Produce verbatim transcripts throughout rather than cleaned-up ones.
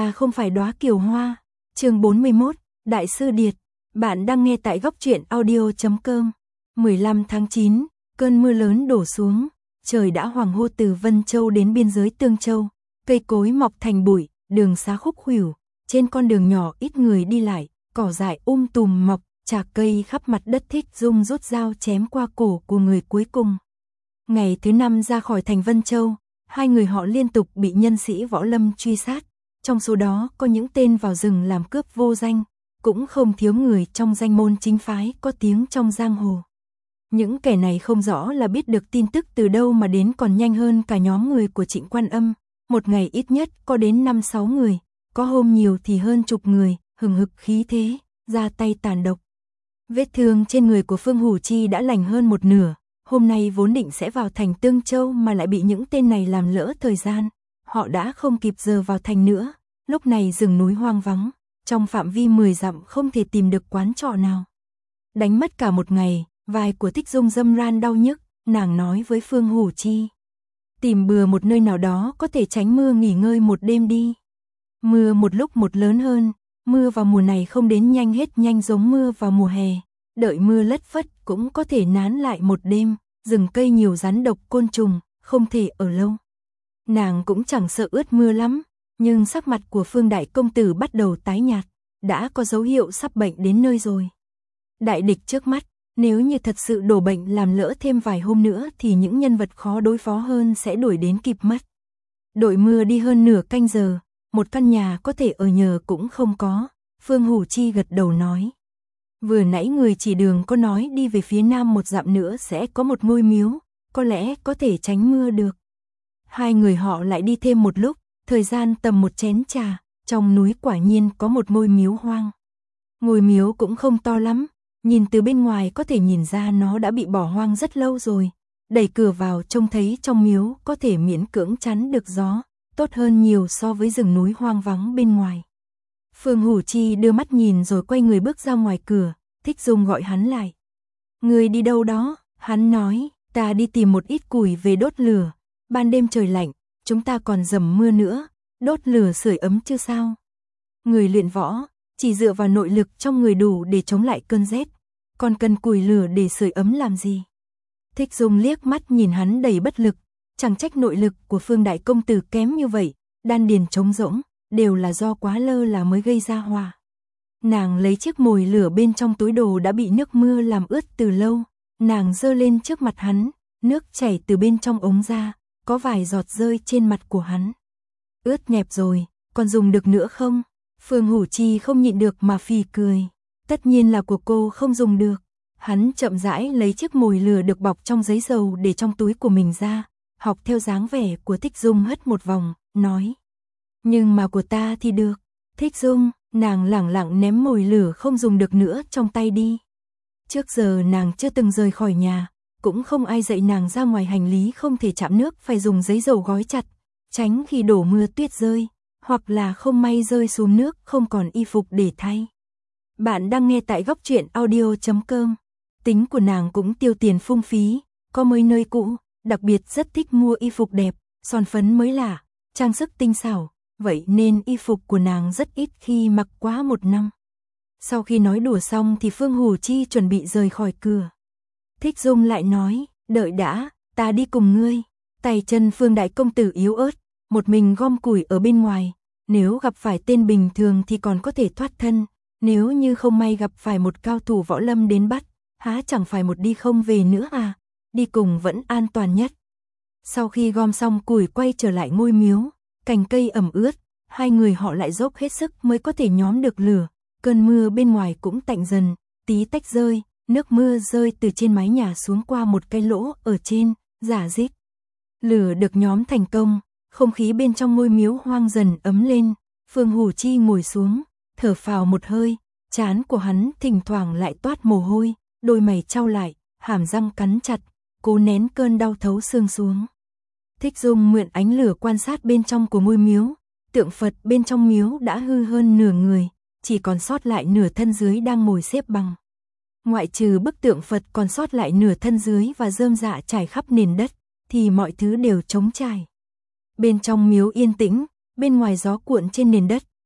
ta không phải đóa kiều hoa. Chương bốn mươi mốt, Đại sư Điệt. Bạn đang nghe tại góc truyện audio chấm com. mười lăm tháng chín, cơn mưa lớn đổ xuống, trời đã hoàng hôn. Từ Vân Châu đến biên giới Tương Châu, cây cối mọc thành bụi, đường xá khúc khuỷu, trên con đường nhỏ ít người đi lại, cỏ dại um tùm mọc, chạc cây khắp mặt đất. Thích Dung rút dao chém qua cổ của người cuối cùng. Ngày thứ năm ra khỏi thành Vân Châu, hai người họ liên tục bị nhân sĩ võ lâm truy sát, trong số đó có những tên vào rừng làm cướp vô danh, cũng không thiếu người trong danh môn chính phái có tiếng trong giang hồ. Những kẻ này không rõ là biết được tin tức từ đâu mà đến còn nhanh hơn cả nhóm người của Trịnh Quan Âm, một ngày ít nhất có đến năm sáu người, có hôm nhiều thì hơn chục người, hừng hực khí thế, ra tay tàn độc. Vết thương trên người của Phương Hủ Chi đã lành hơn một nửa, hôm nay vốn định sẽ vào thành Tương Châu mà lại bị những tên này làm lỡ thời gian, họ đã không kịp giờ vào thành nữa. Lúc này rừng núi hoang vắng, trong phạm vi mười dặm không thể tìm được quán trọ nào. Đánh mất cả một ngày, vai của Thích Dung râm ran đau nhức, nàng nói với Phương Hủ Chi: tìm bừa một nơi nào đó có thể tránh mưa nghỉ ngơi một đêm đi. Mưa một lúc một lớn hơn, mưa vào mùa này không đến nhanh hết nhanh giống mưa vào mùa hè, đợi mưa lất phất cũng có thể nán lại một đêm, rừng cây nhiều rắn độc côn trùng, không thể ở lâu. Nàng cũng chẳng sợ ướt mưa lắm, nhưng sắc mặt của Phương đại công tử bắt đầu tái nhạt, đã có dấu hiệu sắp bệnh đến nơi rồi. Đại địch trước mắt, nếu như thật sự đổ bệnh làm lỡ thêm vài hôm nữa thì những nhân vật khó đối phó hơn sẽ đuổi đến kịp mất. Đội mưa đi hơn nửa canh giờ, một căn nhà có thể ở nhờ cũng không có, Phương Hủ Chi gật đầu nói. Vừa nãy người chỉ đường có nói đi về phía nam một dặm nữa sẽ có một ngôi miếu, có lẽ có thể tránh mưa được. Hai người họ lại đi thêm một lúc, thời gian tầm một chén trà, trong núi quả nhiên có một ngôi miếu hoang. Ngôi miếu cũng không to lắm, nhìn từ bên ngoài có thể nhìn ra nó đã bị bỏ hoang rất lâu rồi. Đẩy cửa vào trông thấy trong miếu có thể miễn cưỡng chắn được gió, tốt hơn nhiều so với rừng núi hoang vắng bên ngoài. Phương Hủ Chi đưa mắt nhìn rồi quay người bước ra ngoài cửa, Thích Dung gọi hắn lại. Người đi đâu đó? Hắn nói, ta đi tìm một ít củi về đốt lửa, ban đêm trời lạnh, chúng ta còn dầm mưa nữa, đốt lửa sưởi ấm chứ sao? Người luyện võ, chỉ dựa vào nội lực trong người đủ để chống lại cơn rét, còn cần củi lửa để sưởi ấm làm gì? Thích Dung liếc mắt nhìn hắn đầy bất lực, chẳng trách nội lực của Phương đại công tử kém như vậy, đan điền trống rỗng, đều là do quá lơ là mới gây ra hỏa. Nàng lấy chiếc mồi lửa bên trong túi đồ đã bị nước mưa làm ướt từ lâu, nàng giơ lên trước mặt hắn, nước chảy từ bên trong ống ra, có vài giọt rơi trên mặt của hắn. Ướt nhẹp rồi, còn dùng được nữa không? Phương Hủ Chi không nhịn được mà phì cười. Tất nhiên là của cô không dùng được. Hắn chậm rãi lấy chiếc mồi lửa được bọc trong giấy dầu để trong túi của mình ra, học theo dáng vẻ của Thích Dung hất một vòng, nói. Nhưng mà của ta thì được. Thích Dung, nàng lẳng lặng ném mồi lửa không dùng được nữa trong tay đi. Trước giờ nàng chưa từng rời khỏi nhà, cũng không ai dạy nàng ra ngoài hành lý không thể chạm nước phải dùng giấy dầu gói chặt, tránh khi đổ mưa tuyết rơi, hoặc là không may rơi xuống nước không còn y phục để thay. Bạn đang nghe tại góc truyện audio chấm com. Tính của nàng cũng tiêu tiền phung phí, có mấy nơi cũ, đặc biệt rất thích mua y phục đẹp, son phấn mới lạ, trang sức tinh xảo, vậy nên y phục của nàng rất ít khi mặc quá một năm. Sau khi nói đùa xong thì Phương Hủ Chi chuẩn bị rời khỏi cửa. Thích Dung lại nói, đợi đã, ta đi cùng ngươi. Tay chân Phương đại công tử yếu ớt, một mình gom củi ở bên ngoài, nếu gặp phải tên bình thường thì còn có thể thoát thân, nếu như không may gặp phải một cao thủ võ lâm đến bắt, há chẳng phải một đi không về nữa à, đi cùng vẫn an toàn nhất. Sau khi gom xong củi quay trở lại ngôi miếu, cành cây ẩm ướt, hai người họ lại dốc hết sức mới có thể nhóm được lửa, cơn mưa bên ngoài cũng tạnh dần, tí tách rơi, nước mưa rơi từ trên mái nhà xuống qua một cái lỗ ở trên, rả rích. Lửa được nhóm thành công, không khí bên trong ngôi miếu hoang dần ấm lên, Phương Hủ Chi ngồi xuống, thở phào một hơi, trán của hắn thỉnh thoảng lại toát mồ hôi, đôi mày chau lại, hàm răng cắn chặt, cố nén cơn đau thấu xương xuống. Thích Dung mượn ánh lửa quan sát bên trong của ngôi miếu, tượng Phật bên trong miếu đã hư hơn nửa người, chỉ còn sót lại nửa thân dưới đang ngồi xếp bằng. Ngoại trừ bức tượng Phật còn sót lại nửa thân dưới và rơm rạ trải khắp nền đất, thì mọi thứ đều trống trải. Bên trong miếu yên tĩnh, bên ngoài gió cuộn trên nền đất,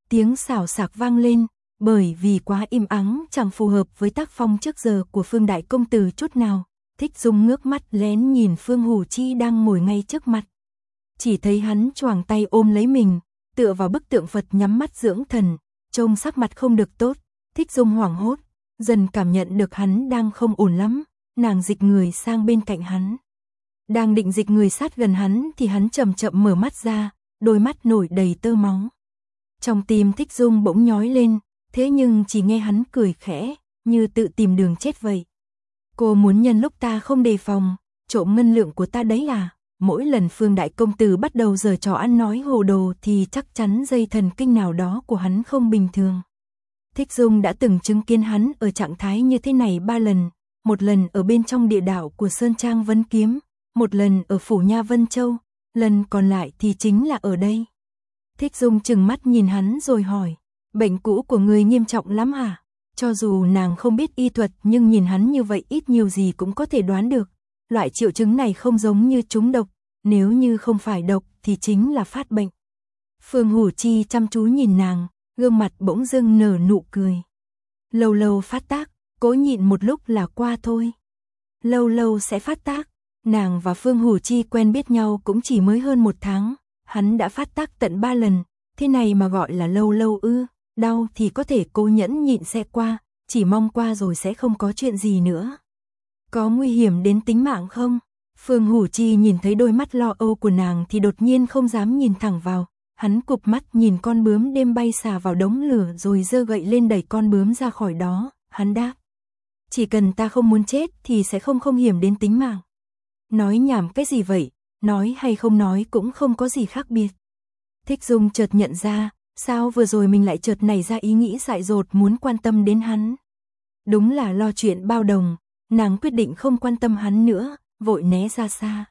tiếng xào xạc vang lên, bởi vì quá im ắng chẳng phù hợp với tác phong trước giờ của Phương đại công tử chút nào. Thích Dung ngước mắt lén nhìn Phương Hủ Chi đang ngồi ngay trước mặt. Chỉ thấy hắn choàng tay ôm lấy mình, tựa vào bức tượng Phật nhắm mắt dưỡng thần, trông sắc mặt không được tốt. Thích Dung hoảng hốt, dần cảm nhận được hắn đang không ổn lắm, nàng dịch người sang bên cạnh hắn. Đang định dịch người sát gần hắn thì hắn chậm chậm mở mắt ra, đôi mắt nổi đầy tơ máu. Trong tim Thích Dung bỗng nhói lên, thế nhưng chỉ nghe hắn cười khẽ, như tự tìm đường chết vậy. Cô muốn nhân lúc ta không đề phòng, trộm ngân lượng của ta đấy à? Mỗi lần Phương đại công tử bắt đầu giở trò ăn nói hồ đồ thì chắc chắn dây thần kinh nào đó của hắn không bình thường. Thích Dung đã từng chứng kiến hắn ở trạng thái như thế này ba lần, một lần ở bên trong địa đạo của Sơn Trang Vân Kiếm, một lần ở phủ Nha Vân Châu, lần còn lại thì chính là ở đây. Thích Dung trừng mắt nhìn hắn rồi hỏi, bệnh cũ của người nghiêm trọng lắm hả? Cho dù nàng không biết y thuật nhưng nhìn hắn như vậy ít nhiều gì cũng có thể đoán được. Loại triệu chứng này không giống như trúng độc, nếu như không phải độc thì chính là phát bệnh. Phương Hủ Chi chăm chú nhìn nàng, gương mặt bỗng dưng nở nụ cười. Lâu lâu phát tác, cố nhịn một lúc là qua thôi. Lâu lâu sẽ phát tác, nàng và Phương Hủ Chi quen biết nhau cũng chỉ mới hơn một tháng, hắn đã phát tác tận ba lần, thế này mà gọi là lâu lâu ư? Đau thì có thể cố nhẫn nhịn sẽ qua, chỉ mong qua rồi sẽ không có chuyện gì nữa. Có nguy hiểm đến tính mạng không? Phương Hủ Chi nhìn thấy đôi mắt lo âu của nàng thì đột nhiên không dám nhìn thẳng vào, hắn cụp mắt nhìn con bướm đêm bay xà vào đống lửa rồi giơ gậy lên đẩy con bướm ra khỏi đó, hắn đáp. Chỉ cần ta không muốn chết thì sẽ không không hiểm đến tính mạng. Nói nhảm cái gì vậy, nói hay không nói cũng không có gì khác biệt. Thích Dung chợt nhận ra, sao vừa rồi mình lại chợt nảy ra ý nghĩ dại dột muốn quan tâm đến hắn. Đúng là lo chuyện bao đồng, nàng quyết định không quan tâm hắn nữa, vội né ra xa.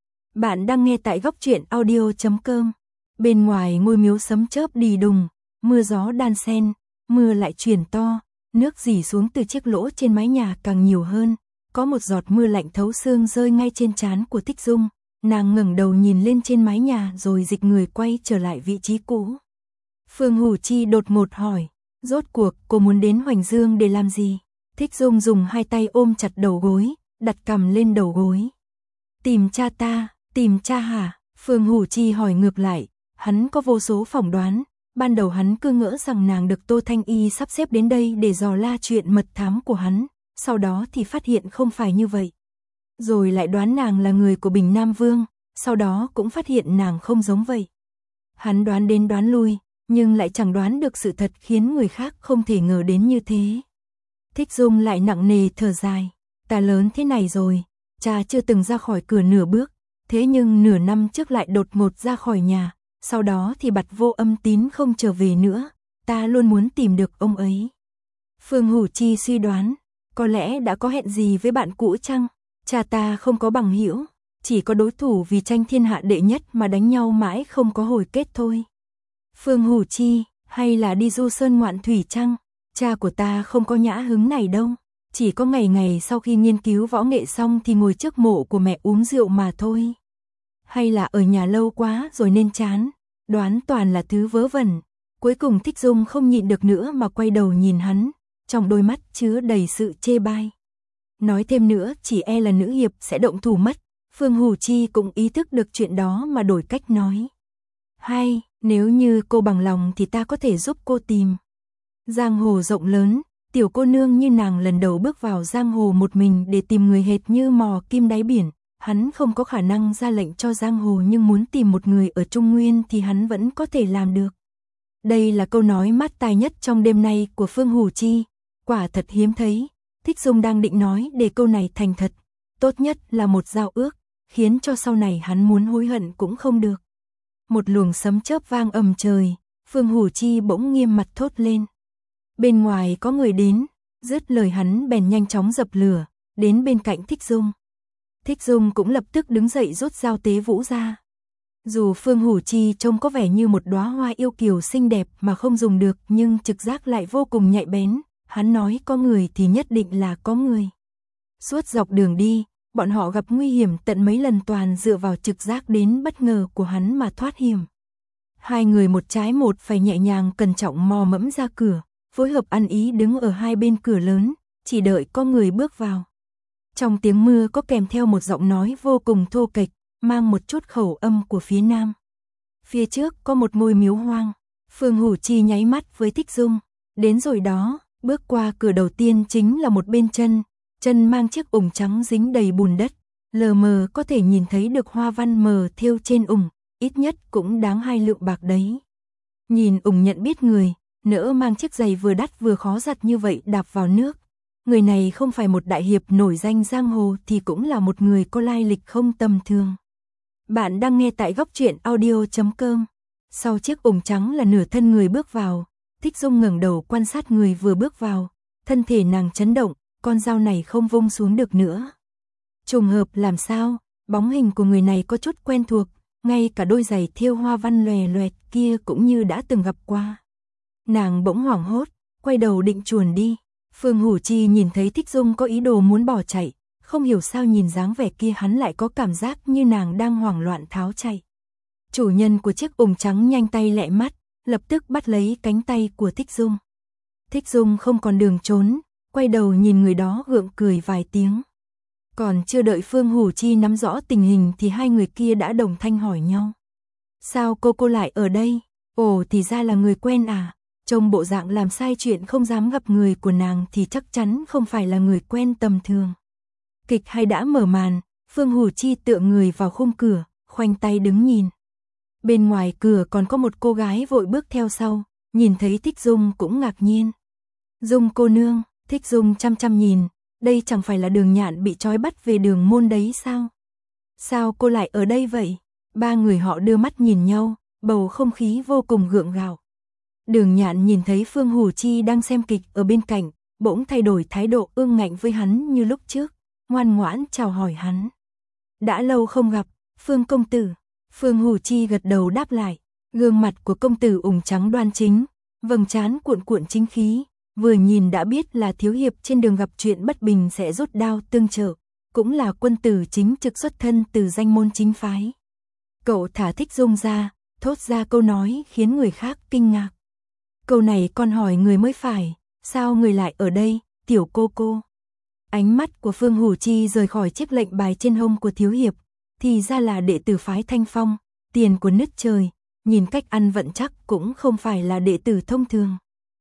Bạn đang nghe tại góc truyện audio chấm com. Bên ngoài ngôi miếu sấm chớp đì đùng, mưa gió đan xen, mưa lại chuyển to, nước rỉ xuống từ chiếc lỗ trên mái nhà càng nhiều hơn. Có một giọt mưa lạnh thấu xương rơi ngay trên trán của Thích Dung, nàng ngẩng đầu nhìn lên trên mái nhà rồi dịch người quay trở lại vị trí cũ. Phương Hủ Chi đột ngột hỏi, rốt cuộc cô muốn đến Hoành Dương để làm gì? Thích Dung dùng hai tay ôm chặt đầu gối, đặt cằm lên đầu gối. Tìm cha ta, tìm cha hả? Phương Hủ Chi hỏi ngược lại, hắn có vô số phỏng đoán, ban đầu hắn cứ ngỡ rằng nàng được Tô Thanh Y sắp xếp đến đây để dò la chuyện mật thám của hắn, sau đó thì phát hiện không phải như vậy. Rồi lại đoán nàng là người của Bình Nam Vương, sau đó cũng phát hiện nàng không giống vậy. Hắn đoán đến đoán lui, nhưng lại chẳng đoán được sự thật khiến người khác không thể ngờ đến như thế. Thích Dung lại nặng nề thở dài, ta lớn thế này rồi, cha chưa từng ra khỏi cửa nửa bước, thế nhưng nửa năm trước lại đột ngột ra khỏi nhà, sau đó thì bặt vô âm tín không trở về nữa, ta luôn muốn tìm được ông ấy. Phương Hủ Chi suy đoán, có lẽ đã có hẹn gì với bạn cũ chăng? Cha ta không có bằng hữu, chỉ có đối thủ vì tranh thiên hạ đệ nhất mà đánh nhau mãi không có hồi kết thôi. Phương Hủ Chi, hay là đi du sơn ngoạn thủy chăng? Cha của ta không có nhã hứng này đâu, chỉ có ngày ngày sau khi nghiên cứu võ nghệ xong thì ngồi trước mộ của mẹ uống rượu mà thôi. Hay là ở nhà lâu quá rồi nên chán, đoán toàn là thứ vớ vẩn. Cuối cùng Thích Dung không nhịn được nữa mà quay đầu nhìn hắn, trong đôi mắt chứa đầy sự chê bai. Nói thêm nữa chỉ e là nữ hiệp sẽ động thủ mất. Phương Hủ Chi cũng ý thức được chuyện đó mà đổi cách nói. Hay, nếu như cô bằng lòng thì ta có thể giúp cô tìm. Giang hồ rộng lớn, tiểu cô nương như nàng lần đầu bước vào giang hồ một mình để tìm người hệt như mò kim đáy biển. Hắn không có khả năng ra lệnh cho giang hồ nhưng muốn tìm một người ở Trung Nguyên thì hắn vẫn có thể làm được. Đây là câu nói mát tai nhất trong đêm nay của Phương Hủ Chi, quả thật hiếm thấy. Thích Dung đang định nói để câu này thành thật, tốt nhất là một giao ước, khiến cho sau này hắn muốn hối hận cũng không được. Một luồng sấm chớp vang ầm trời, Phương Hủ Chi bỗng nghiêm mặt thốt lên. Bên ngoài có người đến, dứt lời hắn bèn nhanh chóng dập lửa, đến bên cạnh Thích Dung. Thích Dung cũng lập tức đứng dậy rút dao tế vũ ra. Dù Phương Hủ Chi trông có vẻ như một đóa hoa yêu kiều xinh đẹp mà không dùng được nhưng trực giác lại vô cùng nhạy bén, hắn nói có người thì nhất định là có người. Suốt dọc đường đi, bọn họ gặp nguy hiểm tận mấy lần toàn dựa vào trực giác đến bất ngờ của hắn mà thoát hiểm. Hai người một trái một phải nhẹ nhàng cẩn trọng mò mẫm ra cửa, phối hợp ăn ý đứng ở hai bên cửa lớn, chỉ đợi có người bước vào. Trong tiếng mưa có kèm theo một giọng nói vô cùng thô kệch, mang một chút khẩu âm của phía nam. Phía trước có một ngôi miếu hoang. Phương Hủ Chi nháy mắt với Thích Dung. Đến rồi đó, bước qua cửa đầu tiên chính là một bên chân, chân mang chiếc ủng trắng dính đầy bùn đất, lờ mờ có thể nhìn thấy được hoa văn mờ thêu trên ủng, ít nhất cũng đáng hai lượng bạc đấy. Nhìn ủng nhận biết người, nỡ mang chiếc giày vừa đắt vừa khó giặt như vậy đạp vào nước. Người này không phải một đại hiệp nổi danh giang hồ thì cũng là một người có lai lịch không tầm thường. Bạn đang nghe tại góc truyện audio chấm com. Sau chiếc ủng trắng là nửa thân người bước vào, Thích Dung ngẩng đầu quan sát người vừa bước vào, thân thể nàng chấn động, con dao này không vung xuống được nữa. Trùng hợp làm sao, bóng hình của người này có chút quen thuộc, ngay cả đôi giày thêu hoa văn lòe loẹt kia cũng như đã từng gặp qua. Nàng bỗng hoảng hốt, quay đầu định chuồn đi. Phương Hủ Chi nhìn thấy Thích Dung có ý đồ muốn bỏ chạy, không hiểu sao nhìn dáng vẻ kia hắn lại có cảm giác như nàng đang hoảng loạn tháo chạy. Chủ nhân của chiếc ủng trắng nhanh tay lẹ mắt, lập tức bắt lấy cánh tay của Thích Dung. Thích Dung không còn đường trốn, quay đầu nhìn người đó gượng cười vài tiếng. Còn chưa đợi Phương Hủ Chi nắm rõ tình hình thì hai người kia đã đồng thanh hỏi nhau. Sao cô cô lại ở đây? Ồ thì ra là người quen à? Trông bộ dạng làm sai chuyện không dám gặp người của nàng thì chắc chắn không phải là người quen tầm thường. Kịch hay đã mở màn, Phương Hủ Chi tựa người vào khung cửa, khoanh tay đứng nhìn. Bên ngoài cửa còn có một cô gái vội bước theo sau, nhìn thấy Thích Dung cũng ngạc nhiên. Dung cô nương, Thích Dung chăm chăm nhìn, đây chẳng phải là Đường Nhạn bị trói bắt về Đường môn đấy sao? Sao cô lại ở đây vậy? Ba người họ đưa mắt nhìn nhau, bầu không khí vô cùng gượng gạo. Đường Nhạn nhìn thấy Phương Hủ Chi đang xem kịch ở bên cạnh, bỗng thay đổi thái độ ương ngạnh với hắn như lúc trước, ngoan ngoãn chào hỏi hắn. Đã lâu không gặp, Phương công tử. Phương Hủ Chi gật đầu đáp lại, gương mặt của công tử ủng trắng đoan chính, vầng trán cuộn cuộn chính khí, vừa nhìn đã biết là thiếu hiệp trên đường gặp chuyện bất bình sẽ rút đao tương trợ, cũng là quân tử chính trực xuất thân từ danh môn chính phái. Cậu thả Thích Dung ra, thốt ra câu nói khiến người khác kinh ngạc. Câu này con hỏi người mới phải, sao người lại ở đây, tiểu cô cô? Ánh mắt của Phương Hủ Chi rời khỏi chiếc lệnh bài trên hông của thiếu hiệp, thì ra là đệ tử phái Thanh Phong, tiền của nứt trời, nhìn cách ăn vận chắc cũng không phải là đệ tử thông thường.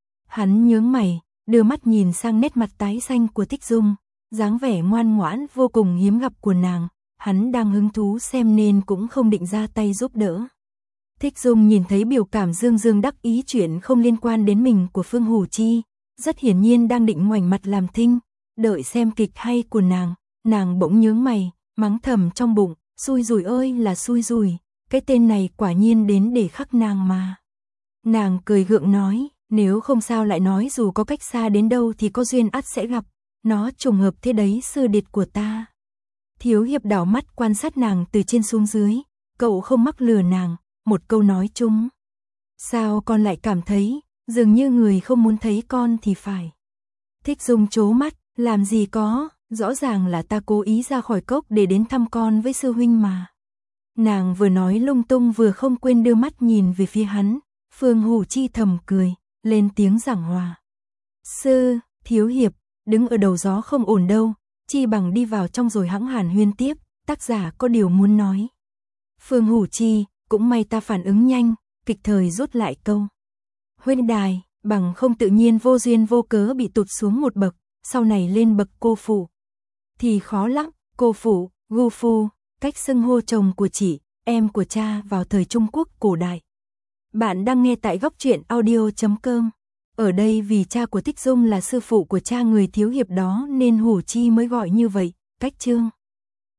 Hắn nhướng mày, đưa mắt nhìn sang nét mặt tái xanh của Thích Dung, dáng vẻ ngoan ngoãn vô cùng hiếm gặp của nàng, hắn đang hứng thú xem nên cũng không định ra tay giúp đỡ. Thích Dung nhìn thấy biểu cảm dương dương đắc ý chuyện không liên quan đến mình của Phương Hủ Chi, rất hiển nhiên đang định ngoảnh mặt làm thinh, đợi xem kịch hay của nàng, nàng bỗng nhướng mày, mắng thầm trong bụng, xui rủi ơi là xui rủi, cái tên này quả nhiên đến để khắc nàng mà. Nàng cười gượng nói, nếu không sao lại nói dù có cách xa đến đâu thì có duyên ắt sẽ gặp, nó trùng hợp thế đấy sư điệt của ta. Thiếu hiệp đảo mắt quan sát nàng từ trên xuống dưới, cậu không mắc lừa nàng, một câu nói chung. Sao con lại cảm thấy, dường như người không muốn thấy con thì phải. Thích Dung trố mắt, làm gì có, rõ ràng là ta cố ý ra khỏi cốc để đến thăm con với sư huynh mà. Nàng vừa nói lung tung vừa không quên đưa mắt nhìn về phía hắn, Phương Hủ Chi thầm cười, lên tiếng giảng hòa. Sư, thiếu hiệp, đứng ở đầu gió không ổn đâu, chi bằng đi vào trong rồi hẵng hàn huyên tiếp, tác giả có điều muốn nói. Phương Hủ Chi, cũng may ta phản ứng nhanh, kịch thời rút lại câu. Huynh đài, bằng không tự nhiên vô duyên vô cớ bị tụt xuống một bậc, sau này lên bậc cô phụ. Thì khó lắm, cô phụ, gu phu, cách xưng hô chồng của chị, em của cha vào thời Trung Quốc cổ đại. Bạn đang nghe tại góc truyện audio chấm com. Ở đây vì cha của Thích Dung là sư phụ của cha người thiếu hiệp đó nên Hủ Chi mới gọi như vậy, cách chương.